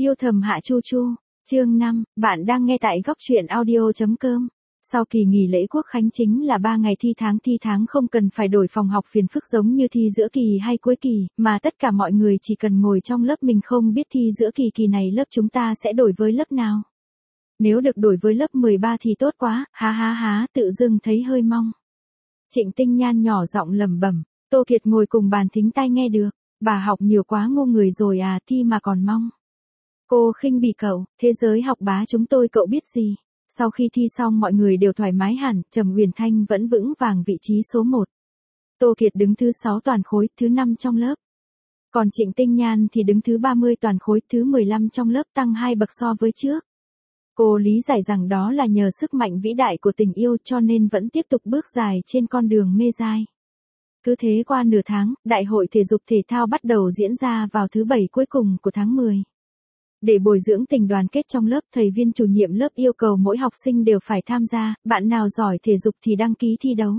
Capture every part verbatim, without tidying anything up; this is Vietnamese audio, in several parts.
Yêu thầm Hạ Chu Chu, chương năm, bạn đang nghe tại góc truyện audio chấm com. Sau kỳ nghỉ lễ Quốc khánh chính là ba ngày thi tháng thi tháng không cần phải đổi phòng học phiền phức giống như thi giữa kỳ hay cuối kỳ, mà tất cả mọi người chỉ cần ngồi trong lớp mình không biết thi giữa kỳ kỳ này lớp chúng ta sẽ đổi với lớp nào. Nếu được đổi với lớp mười ba thì tốt quá, há há há, tự dưng thấy hơi mong. Trịnh Tinh Nhan nhỏ giọng lẩm bẩm, Tô Kiệt ngồi cùng bàn thính tai nghe được, bà học nhiều quá ngu người rồi à, thi mà còn mong. Cô khinh bỉ cậu, thế giới học bá chúng tôi cậu biết gì. Sau khi thi xong mọi người đều thoải mái hẳn, Trầm Huyền Thanh vẫn vững vàng vị trí số một. Tô Kiệt đứng thứ sáu toàn khối, thứ năm trong lớp. Còn Trịnh Tinh Nhan thì đứng thứ ba mươi toàn khối, thứ mười lăm trong lớp, tăng hai bậc so với trước. Cô lý giải rằng đó là nhờ sức mạnh vĩ đại của tình yêu cho nên vẫn tiếp tục bước dài trên con đường mê dai. Cứ thế qua nửa tháng, đại hội thể dục thể thao bắt đầu diễn ra vào thứ bảy cuối cùng của tháng mười. Để bồi dưỡng tình đoàn kết trong lớp, thầy viên chủ nhiệm lớp yêu cầu mỗi học sinh đều phải tham gia, bạn nào giỏi thể dục thì đăng ký thi đấu.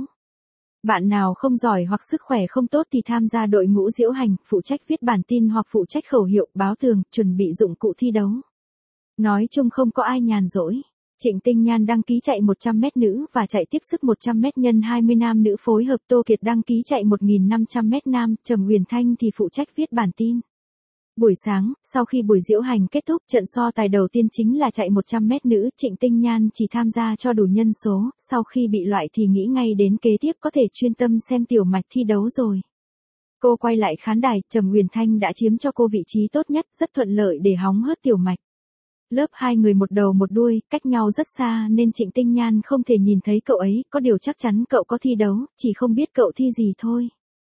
Bạn nào không giỏi hoặc sức khỏe không tốt thì tham gia đội ngũ diễu hành, phụ trách viết bản tin hoặc phụ trách khẩu hiệu, báo tường, chuẩn bị dụng cụ thi đấu. Nói chung không có ai nhàn rỗi. Trịnh Tinh Nhan đăng ký chạy một trăm mét nữ và chạy tiếp sức một trăm mét nhân hai mươi nam nữ phối hợp. Tô Kiệt đăng ký chạy một nghìn năm trăm mét nam, Trầm Huyền Thanh thì phụ trách viết bản tin. Buổi sáng, sau khi buổi diễu hành kết thúc, trận so tài đầu tiên chính là chạy một trăm mét nữ, Trịnh Tinh Nhan chỉ tham gia cho đủ nhân số, sau khi bị loại thì nghĩ ngay đến kế tiếp có thể chuyên tâm xem Tiểu Mạch thi đấu rồi. Cô quay lại khán đài, Trầm Huyền Thanh đã chiếm cho cô vị trí tốt nhất, rất thuận lợi để hóng hớt Tiểu Mạch. Lớp hai người một đầu một đuôi, cách nhau rất xa nên Trịnh Tinh Nhan không thể nhìn thấy cậu ấy, có điều chắc chắn cậu có thi đấu, chỉ không biết cậu thi gì thôi.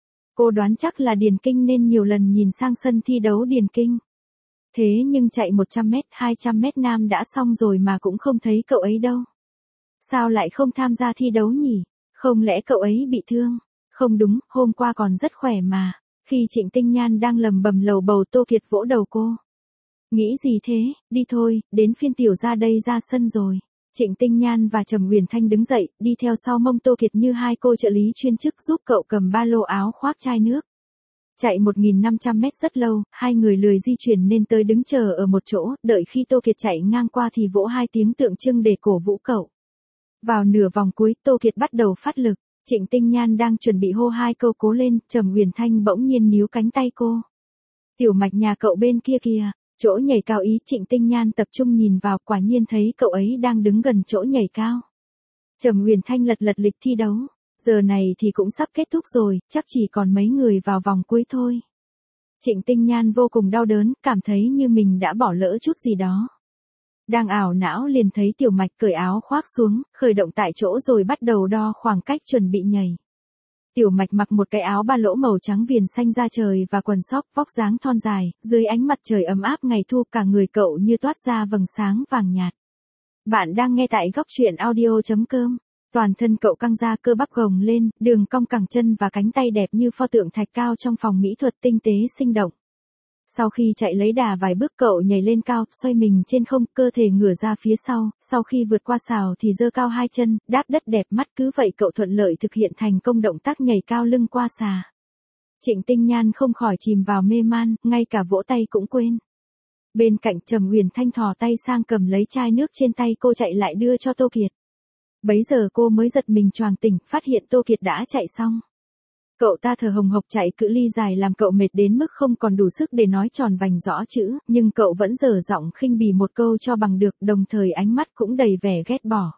Cô đoán chắc là điền kinh nên nhiều lần nhìn sang sân thi đấu điền kinh. Thế nhưng chạy một trăm mét, hai trăm mét nam đã xong rồi mà cũng không thấy cậu ấy đâu. Sao lại không tham gia thi đấu nhỉ? Không lẽ cậu ấy bị thương? Không đúng, hôm qua còn rất khỏe mà. Khi Trịnh Tinh Nhan đang lầm bầm lầu bầu, Tô Kiệt vỗ đầu cô. Nghĩ gì thế, đi thôi, đến phiên tiểu ra đây ra sân rồi. Trịnh Tinh Nhan và Trầm Huyền Thanh đứng dậy, đi theo sau mông Tô Kiệt như hai cô trợ lý chuyên chức giúp cậu cầm ba lô áo khoác chai nước. Chạy một nghìn năm trăm mét rất lâu, hai người lười di chuyển nên tới đứng chờ ở một chỗ, đợi khi Tô Kiệt chạy ngang qua thì vỗ hai tiếng tượng trưng để cổ vũ cậu. Vào nửa vòng cuối, Tô Kiệt bắt đầu phát lực, Trịnh Tinh Nhan đang chuẩn bị hô hai câu cố lên, Trầm Huyền Thanh bỗng nhiên níu cánh tay cô. Tiểu Mạch nhà cậu bên kia kìa. Chỗ nhảy cao ý. Trịnh Tinh Nhan tập trung nhìn vào, quả nhiên thấy cậu ấy đang đứng gần chỗ nhảy cao. Trầm Huyền Thanh lật lật lịch thi đấu, giờ này thì cũng sắp kết thúc rồi, chắc chỉ còn mấy người vào vòng cuối thôi. Trịnh Tinh Nhan vô cùng đau đớn, cảm thấy như mình đã bỏ lỡ chút gì đó. Đang ảo não liền thấy Tiểu Mạch cởi áo khoác xuống, khởi động tại chỗ rồi bắt đầu đo khoảng cách chuẩn bị nhảy. Tiểu Mạch mặc một cái áo ba lỗ màu trắng viền xanh da trời và quần sóc, vóc dáng thon dài, dưới ánh mặt trời ấm áp ngày thu cả người cậu như toát ra vầng sáng vàng nhạt. Bạn đang nghe tại góc truyện audio chấm com. Toàn thân cậu căng ra, cơ bắp gồng lên, đường cong cẳng chân và cánh tay đẹp như pho tượng thạch cao trong phòng mỹ thuật tinh tế sinh động. Sau khi chạy lấy đà vài bước cậu nhảy lên cao, xoay mình trên không, cơ thể ngửa ra phía sau, sau khi vượt qua sào thì giơ cao hai chân, đáp đất đẹp mắt, cứ vậy cậu thuận lợi thực hiện thành công động tác nhảy cao lưng qua xà. Trịnh Tinh Nhan không khỏi chìm vào mê man, ngay cả vỗ tay cũng quên. Bên cạnh Trầm Huyền Thanh thò tay sang cầm lấy chai nước trên tay cô chạy lại đưa cho Tô Kiệt. Bấy giờ cô mới giật mình choàng tỉnh, phát hiện Tô Kiệt đã chạy xong. Cậu ta thở hồng hộc chạy cự ly dài làm cậu mệt đến mức không còn đủ sức để nói tròn vành rõ chữ, nhưng cậu vẫn dở giọng khinh bỉ một câu cho bằng được, đồng thời ánh mắt cũng đầy vẻ ghét bỏ.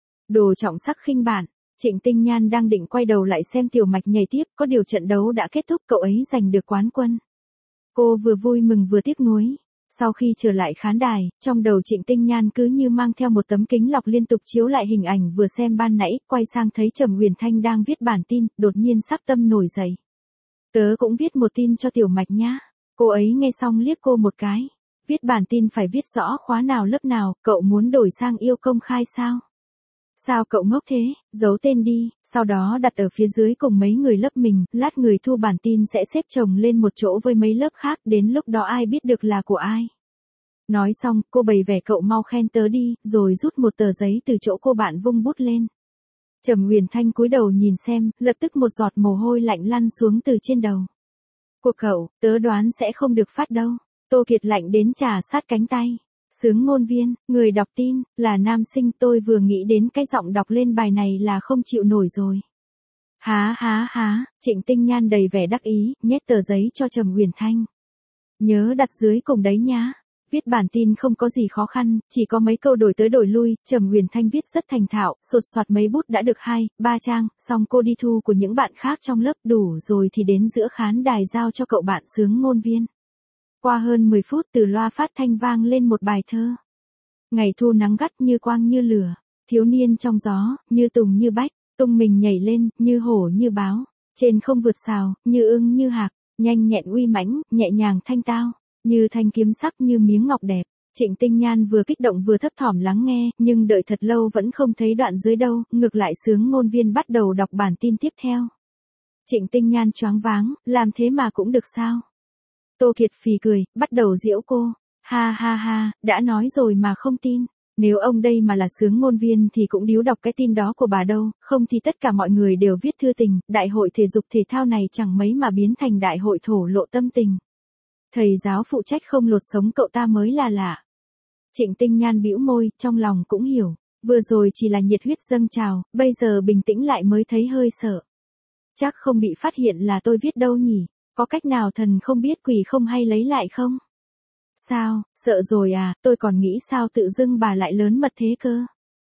Đồ trọng sắc khinh bạn. Trịnh Tinh Nhan đang định quay đầu lại xem Tiểu Mạch nhảy tiếp, có điều trận đấu đã kết thúc, cậu ấy giành được quán quân. Cô vừa vui mừng vừa tiếc nuối. Sau khi trở lại khán đài, trong đầu Trịnh Tinh Nhan cứ như mang theo một tấm kính lọc liên tục chiếu lại hình ảnh vừa xem ban nãy, quay sang thấy Trầm Huyền Thanh đang viết bản tin, đột nhiên sắc tâm nổi dậy. Tớ cũng viết một tin cho Tiểu Mạch nhá. Cô ấy nghe xong liếc cô một cái. Viết bản tin phải viết rõ khóa nào lớp nào, cậu muốn đổi sang yêu công khai sao? Sao cậu ngốc thế, giấu tên đi, sau đó đặt ở phía dưới cùng mấy người lớp mình, lát người thu bản tin sẽ xếp chồng lên một chỗ với mấy lớp khác, đến lúc đó ai biết được là của ai. Nói xong, cô bày vẻ cậu mau khen tớ đi, rồi rút một tờ giấy từ chỗ cô bạn vung bút lên. Trầm Huyền Thanh cúi đầu nhìn xem, lập tức một giọt mồ hôi lạnh lăn xuống từ trên đầu. Của cậu, tớ đoán sẽ không được phát đâu. Tô Kiệt lạnh đến trà sát cánh tay. Sướng ngôn viên, người đọc tin, là nam sinh, tôi vừa nghĩ đến cái giọng đọc lên bài này là không chịu nổi rồi. Há há há, Trịnh Tinh Nhan đầy vẻ đắc ý, nhét tờ giấy cho Trầm Uyển Thanh. Nhớ đặt dưới cùng đấy nhá. Viết bản tin không có gì khó khăn, chỉ có mấy câu đổi tới đổi lui, Trầm Uyển Thanh viết rất thành thạo, sột soạt mấy bút đã được hai, ba trang, xong cô đi thu của những bạn khác trong lớp, đủ rồi thì đến giữa khán đài giao cho cậu bạn sướng ngôn viên. Qua hơn mười phút từ loa phát thanh vang lên một bài thơ. Ngày thu nắng gắt như quang như lửa, thiếu niên trong gió, như tùng như bách, tung mình nhảy lên, như hổ như báo, trên không vượt sào, như ưng như hạc, nhanh nhẹn uy mãnh, nhẹ nhàng thanh tao, như thanh kiếm sắc như miếng ngọc đẹp. Trịnh Tinh Nhan vừa kích động vừa thấp thỏm lắng nghe, nhưng đợi thật lâu vẫn không thấy đoạn dưới đâu, ngược lại sướng ngôn viên bắt đầu đọc bản tin tiếp theo. Trịnh Tinh Nhan choáng váng, làm thế mà cũng được sao? Tô Kiệt phì cười, bắt đầu giễu cô. Ha ha ha, đã nói rồi mà không tin. Nếu ông đây mà là sướng ngôn viên thì cũng điếu đọc cái tin đó của bà đâu, không thì tất cả mọi người đều viết thư tình, đại hội thể dục thể thao này chẳng mấy mà biến thành đại hội thổ lộ tâm tình. Thầy giáo phụ trách không lột sống cậu ta mới là lạ. Trịnh Tinh Nhan bĩu môi, trong lòng cũng hiểu, vừa rồi chỉ là nhiệt huyết dâng trào, bây giờ bình tĩnh lại mới thấy hơi sợ. Chắc không bị phát hiện là tôi viết đâu nhỉ, có cách nào thần không biết quỷ không hay lấy lại không? Sao, sợ rồi à, tôi còn nghĩ sao tự dưng bà lại lớn mật thế cơ.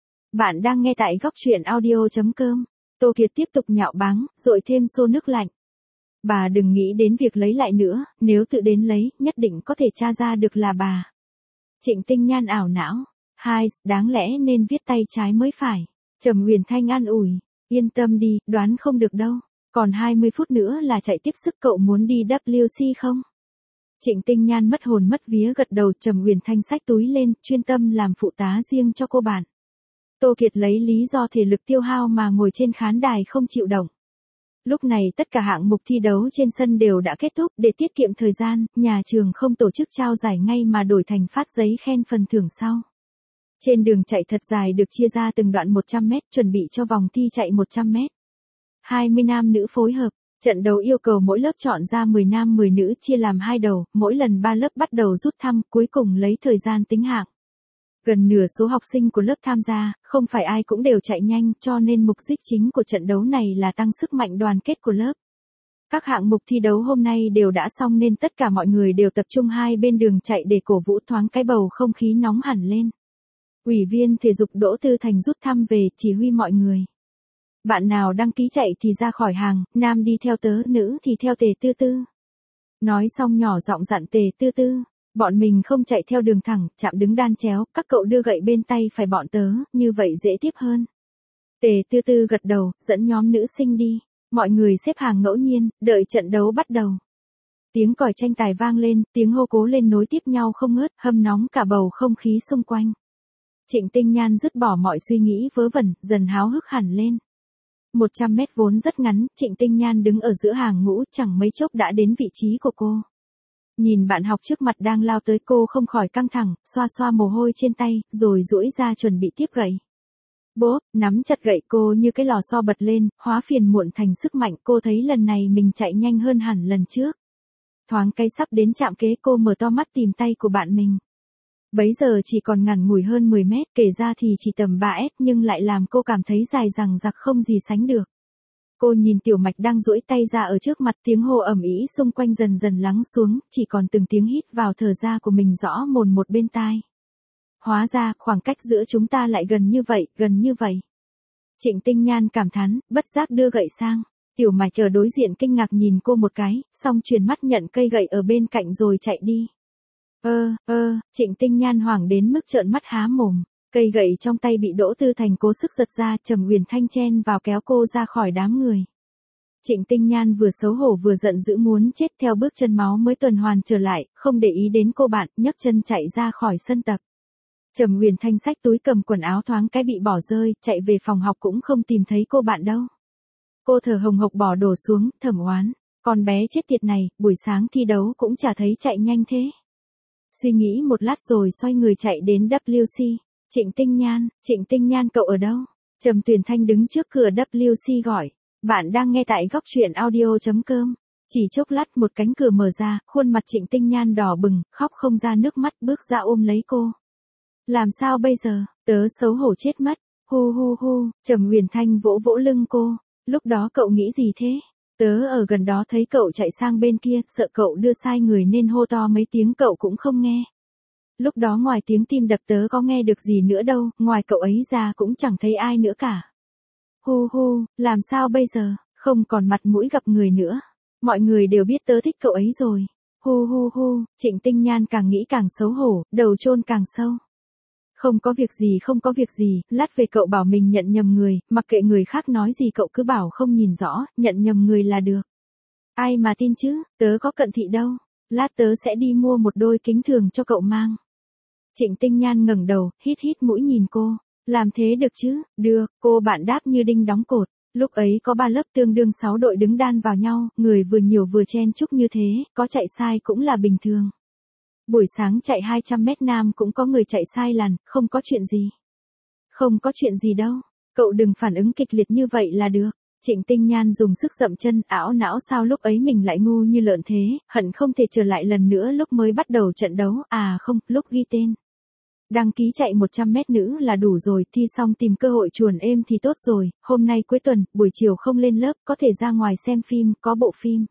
Bạn đang nghe tại góc truyện audio chấm com. Tô Kiệt tiếp tục nhạo báng, dội thêm xô nước lạnh. Bà đừng nghĩ đến việc lấy lại nữa, nếu tự đến lấy, nhất định có thể tra ra được là bà. Trịnh Tinh Nhan ảo não. Hai, đáng lẽ nên viết tay trái mới phải. Trầm Uyển Thanh an ủi. Yên tâm đi, đoán không được đâu. Còn hai mươi phút nữa là chạy tiếp sức, cậu muốn đi W C không? Trịnh Tinh Nhan mất hồn mất vía gật đầu. Trầm Uyển Thanh xách túi lên, chuyên tâm làm phụ tá riêng cho cô bạn. Tô Kiệt lấy lý do thể lực tiêu hao mà ngồi trên khán đài không chịu động. Lúc này tất cả hạng mục thi đấu trên sân đều đã kết thúc, để tiết kiệm thời gian, nhà trường không tổ chức trao giải ngay mà đổi thành phát giấy khen phần thưởng sau. Trên đường chạy thật dài được chia ra từng đoạn một trăm mét, chuẩn bị cho vòng thi chạy một trăm mét. hai mươi nam nữ phối hợp, trận đấu yêu cầu mỗi lớp chọn ra mười nam mười nữ chia làm hai đầu, mỗi lần ba lớp bắt đầu rút thăm, cuối cùng lấy thời gian tính hạng. Gần nửa số học sinh của lớp tham gia, không phải ai cũng đều chạy nhanh, cho nên mục đích chính của trận đấu này là tăng sức mạnh đoàn kết của lớp. Các hạng mục thi đấu hôm nay đều đã xong nên tất cả mọi người đều tập trung hai bên đường chạy để cổ vũ thoáng cái bầu không khí nóng hẳn lên. Ủy viên thể dục Đỗ Tư Thành rút thăm về, chỉ huy mọi người. Bạn nào đăng ký chạy thì ra khỏi hàng, nam đi theo tớ, nữ thì theo Tề Tư Tư. Nói xong nhỏ giọng dặn Tề Tư Tư. Bọn mình không chạy theo đường thẳng, chạm đứng đan chéo, các cậu đưa gậy bên tay phải bọn tớ, như vậy dễ tiếp hơn. Tề Tư Tư gật đầu, dẫn nhóm nữ sinh đi. Mọi người xếp hàng ngẫu nhiên, đợi trận đấu bắt đầu. Tiếng còi tranh tài vang lên, tiếng hô cố lên nối tiếp nhau không ngớt, hâm nóng cả bầu không khí xung quanh. Trịnh Tinh Nhan dứt bỏ mọi suy nghĩ vớ vẩn, dần háo hức hẳn lên. một trăm mét vốn rất ngắn, Trịnh Tinh Nhan đứng ở giữa hàng ngũ, chẳng mấy chốc đã đến vị trí của cô. Nhìn bạn học trước mặt đang lao tới, cô không khỏi căng thẳng, xoa xoa mồ hôi trên tay, rồi duỗi ra chuẩn bị tiếp gậy. Bốp, nắm chặt gậy, cô như cái lò xo bật lên, hóa phiền muộn thành sức mạnh, cô thấy lần này mình chạy nhanh hơn hẳn lần trước. Thoáng cái sắp đến trạm kế, cô mở to mắt tìm tay của bạn mình. Bấy giờ chỉ còn ngắn ngủi hơn mười mét, kể ra thì chỉ tầm ba mét nhưng lại làm cô cảm thấy dài dằng dặc không gì sánh được. Cô nhìn Tiểu Mạch đang duỗi tay ra ở trước mặt, tiếng hô ầm ĩ xung quanh dần dần lắng xuống, chỉ còn từng tiếng hít vào thở ra của mình rõ mồn một bên tai. Hóa ra, khoảng cách giữa chúng ta lại gần như vậy, gần như vậy. Trịnh Tinh Nhan cảm thán, bất giác đưa gậy sang. Tiểu Mạch ở đối diện kinh ngạc nhìn cô một cái, xong chuyển mắt nhận cây gậy ở bên cạnh rồi chạy đi. Ơ, ơ, Trịnh Tinh Nhan hoảng đến mức trợn mắt há mồm. Cây gậy trong tay bị Đỗ Tư Thành cố sức giật ra, Trầm Uyển Thanh chen vào kéo cô ra khỏi đám người. Trịnh Tinh Nhan vừa xấu hổ vừa giận dữ muốn chết, theo bước chân máu mới tuần hoàn trở lại, không để ý đến cô bạn, nhấc chân chạy ra khỏi sân tập. Trầm Uyển Thanh xách túi cầm quần áo thoáng cái bị bỏ rơi, chạy về phòng học cũng không tìm thấy cô bạn đâu. Cô thở hồng hộc bỏ đồ xuống, thầm oán, con bé chết tiệt này, buổi sáng thi đấu cũng chả thấy chạy nhanh thế. Suy nghĩ một lát rồi xoay người chạy đến W C. Trịnh Tinh Nhan, Trịnh Tinh Nhan cậu ở đâu? Trầm Tuyền Thanh đứng trước cửa W C gọi. Bạn đang nghe tại góc truyện audio chấm com. Chỉ chốc lát một cánh cửa mở ra, khuôn mặt Trịnh Tinh Nhan đỏ bừng, khóc không ra nước mắt bước ra ôm lấy cô. Làm sao bây giờ, tớ xấu hổ chết mất, hu hu hu, Trầm Huyền Thanh vỗ vỗ lưng cô, lúc đó cậu nghĩ gì thế? Tớ ở gần đó thấy cậu chạy sang bên kia, sợ cậu đưa sai người nên hô to mấy tiếng cậu cũng không nghe. Lúc đó ngoài tiếng tim đập tớ có nghe được gì nữa đâu, ngoài cậu ấy ra cũng chẳng thấy ai nữa cả. Hu hu, làm sao bây giờ, không còn mặt mũi gặp người nữa. Mọi người đều biết tớ thích cậu ấy rồi. Hu hu hu, Trịnh Tinh Nhan càng nghĩ càng xấu hổ, đầu chôn càng sâu. Không có việc gì không có việc gì, lát về cậu bảo mình nhận nhầm người, mặc kệ người khác nói gì cậu cứ bảo không nhìn rõ, nhận nhầm người là được. Ai mà tin chứ, tớ có cận thị đâu, lát tớ sẽ đi mua một đôi kính thường cho cậu mang. Trịnh Tinh Nhan ngẩng đầu, hít hít mũi nhìn cô, làm thế được chứ, được, cô bạn đáp như đinh đóng cột. Lúc ấy có ba lớp tương đương sáu đội đứng đan vào nhau, người vừa nhiều vừa chen chúc như thế, có chạy sai cũng là bình thường. Buổi sáng chạy hai trăm mét nam cũng có người chạy sai làn, không có chuyện gì. Không có chuyện gì đâu, cậu đừng phản ứng kịch liệt như vậy là được. Trịnh Tinh Nhan dùng sức dậm chân, ảo não sao lúc ấy mình lại ngu như lợn thế, hận không thể trở lại lần nữa lúc mới bắt đầu trận đấu, à không, lúc ghi tên. Đăng ký chạy một trăm mét nữ là đủ rồi, thi xong tìm cơ hội chuồn êm thì tốt rồi, hôm nay cuối tuần, buổi chiều không lên lớp, có thể ra ngoài xem phim, có bộ phim.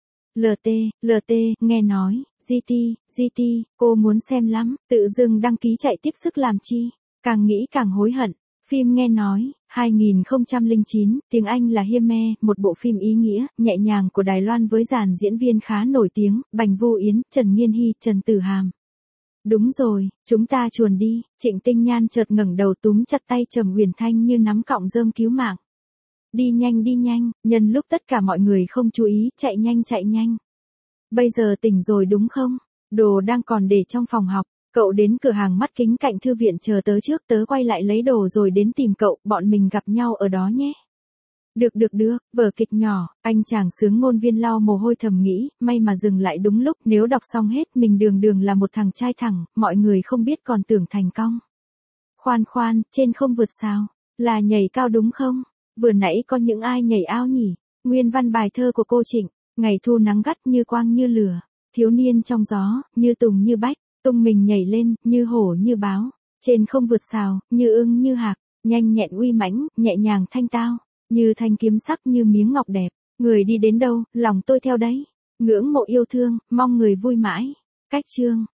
lờ tê, lờ tê, nghe nói, giê tê, giê tê, cô muốn xem lắm, tự dưng đăng ký chạy tiếp sức làm chi, càng nghĩ càng hối hận. Phim nghe nói, hai không không chín, tiếng Anh là Hear Me, một bộ phim ý nghĩa, nhẹ nhàng của Đài Loan với dàn diễn viên khá nổi tiếng, Bành Vô Yến, Trần Nghiên Hy, Trần Tử Hàm. Đúng rồi, chúng ta chuồn đi, Trịnh Tinh Nhan chợt ngẩng đầu túm chặt tay Trầm Huyền Thanh như nắm cọng rơm cứu mạng. Đi nhanh đi nhanh, nhân lúc tất cả mọi người không chú ý, chạy nhanh chạy nhanh. Bây giờ tỉnh rồi đúng không? Đồ đang còn để trong phòng học, cậu đến cửa hàng mắt kính cạnh thư viện chờ tớ trước, tớ quay lại lấy đồ rồi đến tìm cậu, bọn mình gặp nhau ở đó nhé. Được được được, vở kịch nhỏ, anh chàng sướng ngôn viên lau mồ hôi thầm nghĩ, may mà dừng lại đúng lúc, nếu đọc xong hết mình đường đường là một thằng trai thẳng, mọi người không biết còn tưởng thành công. Khoan khoan, trên không vượt sao, là nhảy cao đúng không? Vừa nãy có những ai nhảy ao nhỉ? Nguyên văn bài thơ của cô Trịnh, ngày thu nắng gắt như quang như lửa, thiếu niên trong gió, như tùng như bách, tung mình nhảy lên, như hổ như báo, trên không vượt sao, như ưng như hạc, nhanh nhẹn uy mãnh, nhẹ nhàng thanh tao. Như thanh kiếm sắc như miếng ngọc đẹp, người đi đến đâu, lòng tôi theo đấy, ngưỡng mộ yêu thương, mong người vui mãi. Cách chương